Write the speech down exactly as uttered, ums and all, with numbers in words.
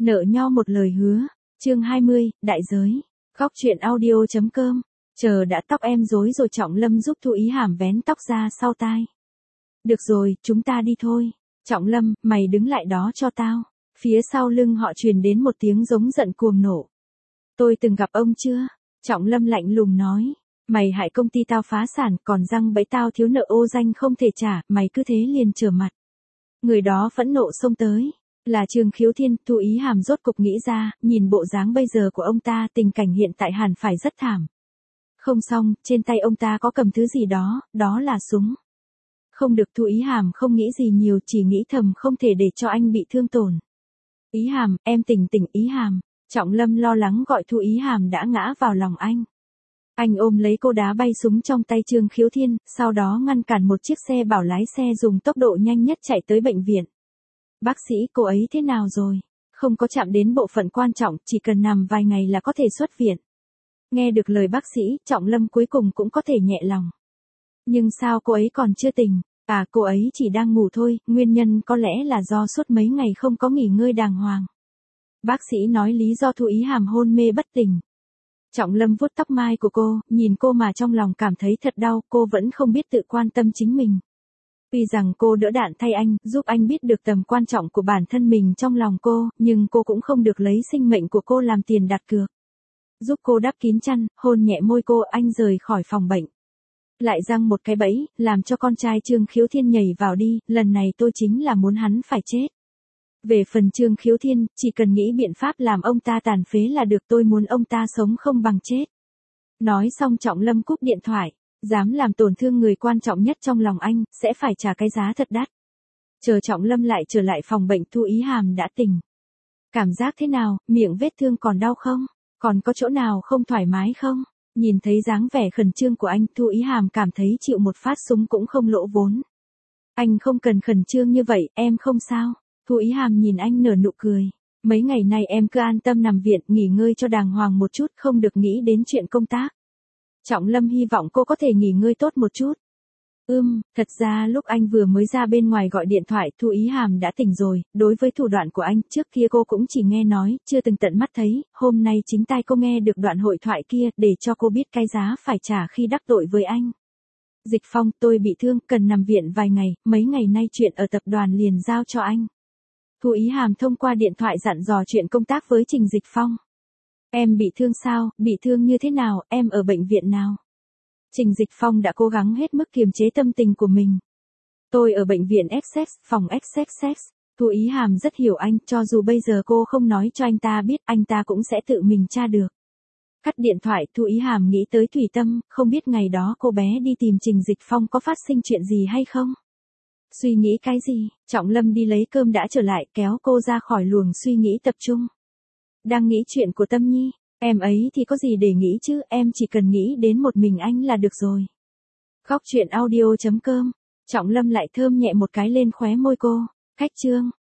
Nợ nho một lời hứa. Chương hai mươi, đại giới. Khóc chuyện audio chấm com. Chờ đã tóc em rối rồi Trọng Lâm giúp Thu Ý Hàm vén tóc ra sau tai. Được rồi, chúng ta đi thôi. Trọng Lâm, mày đứng lại đó cho tao. Phía sau lưng họ truyền đến một tiếng giống giận cuồng nộ. Tôi từng gặp ông chưa? Trọng Lâm lạnh lùng nói. Mày hại công ty tao phá sản, còn răng bẫy tao thiếu nợ ô danh không thể trả, mày cứ thế liền trở mặt. Người đó phẫn nộ xông tới. Là Trương Khiếu Thiên. Thu Ý Hàm rốt cục nghĩ ra, nhìn bộ dáng bây giờ của ông ta, tình cảnh hiện tại hẳn phải rất thảm. Không xong, trên tay ông ta có cầm thứ gì đó, đó là súng. Không được. Thu Ý Hàm không nghĩ gì nhiều, chỉ nghĩ thầm không thể để cho anh bị thương tổn. Ý Hàm, em tỉnh tỉnh Ý Hàm. Trọng Lâm lo lắng gọi Thu Ý Hàm đã ngã vào lòng anh. Anh ôm lấy cô đá bay súng trong tay Trương Khiếu Thiên, sau đó ngăn cản một chiếc xe bảo lái xe dùng tốc độ nhanh nhất chạy tới bệnh viện. Bác sĩ, cô ấy thế nào rồi? Không có chạm đến bộ phận quan trọng, chỉ cần nằm vài ngày là có thể xuất viện. Nghe được lời bác sĩ, Trọng Lâm cuối cùng cũng có thể nhẹ lòng. Nhưng sao cô ấy còn chưa tỉnh? À, cô ấy chỉ đang ngủ thôi, nguyên nhân có lẽ là do suốt mấy ngày không có nghỉ ngơi đàng hoàng. Bác sĩ nói lý do Thu Ý Hàm hôn mê bất tỉnh. Trọng Lâm vuốt tóc mai của cô, nhìn cô mà trong lòng cảm thấy thật đau, cô vẫn không biết tự quan tâm chính mình. Tuy rằng cô đỡ đạn thay anh, giúp anh biết được tầm quan trọng của bản thân mình trong lòng cô, nhưng cô cũng không được lấy sinh mệnh của cô làm tiền đặt cược. Giúp cô đắp kín chăn, hôn nhẹ môi cô, anh rời khỏi phòng bệnh. Lại răng một cái bẫy, làm cho con trai Trương Khiếu Thiên nhảy vào đi, lần này tôi chính là muốn hắn phải chết. Về phần Trương Khiếu Thiên, chỉ cần nghĩ biện pháp làm ông ta tàn phế là được, tôi muốn ông ta sống không bằng chết. Nói xong Trọng Lâm cúp điện thoại. Dám làm tổn thương người quan trọng nhất trong lòng anh, sẽ phải trả cái giá thật đắt. Chờ Trọng Lâm lại trở lại phòng bệnh, Thu Ý Hàm đã tỉnh. Cảm giác thế nào, miệng vết thương còn đau không? Còn có chỗ nào không thoải mái không? Nhìn thấy dáng vẻ khẩn trương của anh, Thu Ý Hàm cảm thấy chịu một phát súng cũng không lỗ vốn. Anh không cần khẩn trương như vậy, em không sao. Thu Ý Hàm nhìn anh nở nụ cười. Mấy ngày nay em cứ an tâm nằm viện, nghỉ ngơi cho đàng hoàng một chút, không được nghĩ đến chuyện công tác. Trọng Lâm hy vọng cô có thể nghỉ ngơi tốt một chút. Ưm, thật ra lúc anh vừa mới ra bên ngoài gọi điện thoại, Thu Ý Hàm đã tỉnh rồi. Đối với thủ đoạn của anh, trước kia cô cũng chỉ nghe nói, chưa từng tận mắt thấy. Hôm nay chính tai cô nghe được đoạn hội thoại kia, để cho cô biết cái giá phải trả khi đắc tội với anh. Dịch Phong, tôi bị thương, cần nằm viện vài ngày, mấy ngày nay chuyện ở tập đoàn liền giao cho anh. Thu Ý Hàm thông qua điện thoại dặn dò chuyện công tác với Trình Dịch Phong. Em bị thương sao, bị thương như thế nào, em ở bệnh viện nào? Trình Dịch Phong đã cố gắng hết mức kiềm chế tâm tình của mình. Tôi ở bệnh viện Essex, phòng Essex. Thu Ý Hàm rất hiểu anh, cho dù bây giờ cô không nói cho anh ta biết, anh ta cũng sẽ tự mình tra được. Cắt điện thoại, Thu Ý Hàm nghĩ tới Thủy Tâm, không biết ngày đó cô bé đi tìm Trình Dịch Phong có phát sinh chuyện gì hay không? Suy nghĩ cái gì? Trọng Lâm đi lấy cơm đã trở lại, kéo cô ra khỏi luồng suy nghĩ tập trung. Đang nghĩ chuyện của Tâm Nhi, em ấy thì có gì để nghĩ chứ, em chỉ cần nghĩ đến một mình anh là được rồi. Khóc chuyện audio chấm com. Trọng Lâm lại thơm nhẹ một cái lên khóe môi cô. Khách trương.